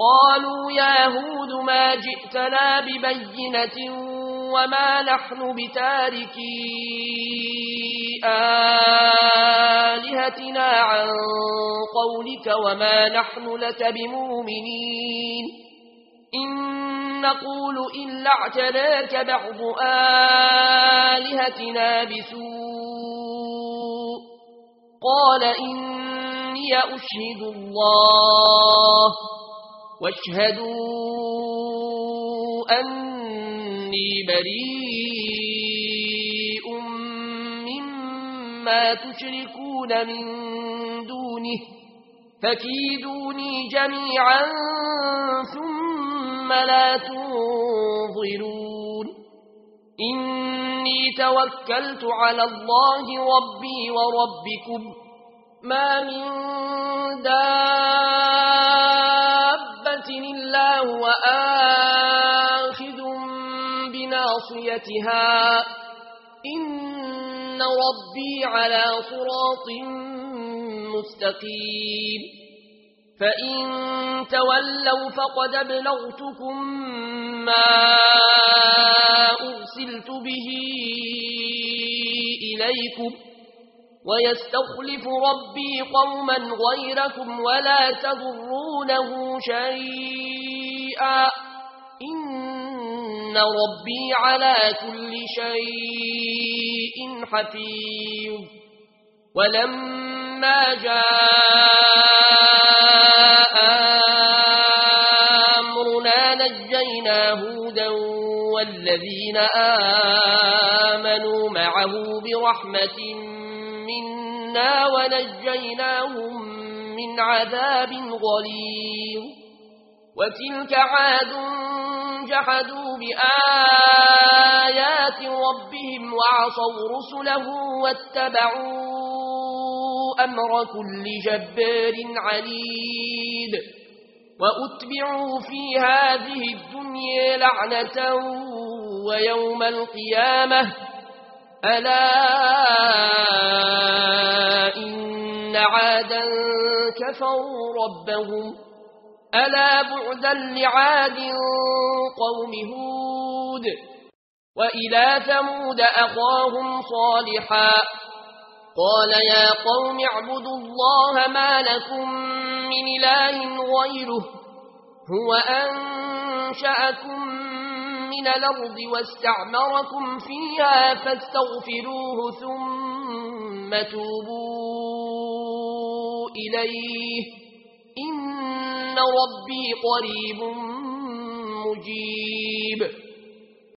قالوا يا هود ما جئتنا ببينة وما نحن بتاركي آلهتنا عن قولك وما نحن لك بمؤمنين إن نقول إلا اعتراك بعض آلهتنا بسوء قال إني أشهد الله واشهدوا أني بريء مما تشركون من دونه فكيدوني جميعا ثم لا تنظرون إني توكلت على الله ربي وربكم ما من دابة إلا هو آخذ بناصيتها إن ربي على صراط مستقيم فإن تولوا فقد أبلغتكم ما أرسلت به إليكم ويستخلف ربي قوما غيركم ولا تضرونه شيئا إن ربي على كل شيء حفيظ ولما جاء أمرنا نجينا هودا والذين آمنوا معه برحمة منا ونجيناهم من عذاب غليظ وتلك عاد جحدوا بآيات ربهم وعصوا رسله واتبعوا أمر كل جبار عنيد وأتبعوا في هذه الدنيا لعنة ويوم القيامة ألا إن عادا كفروا ربهم ألا بعدا لعاد قوم هود وإلى ثمود أخاهم صالحا قال يا قوم اعبدوا الله ما لكم من إله غيره هو أنشأكم من الأرض واستعمركم فيها فاستغفروه ثم توبوا إليه إن ربي قريب مجيب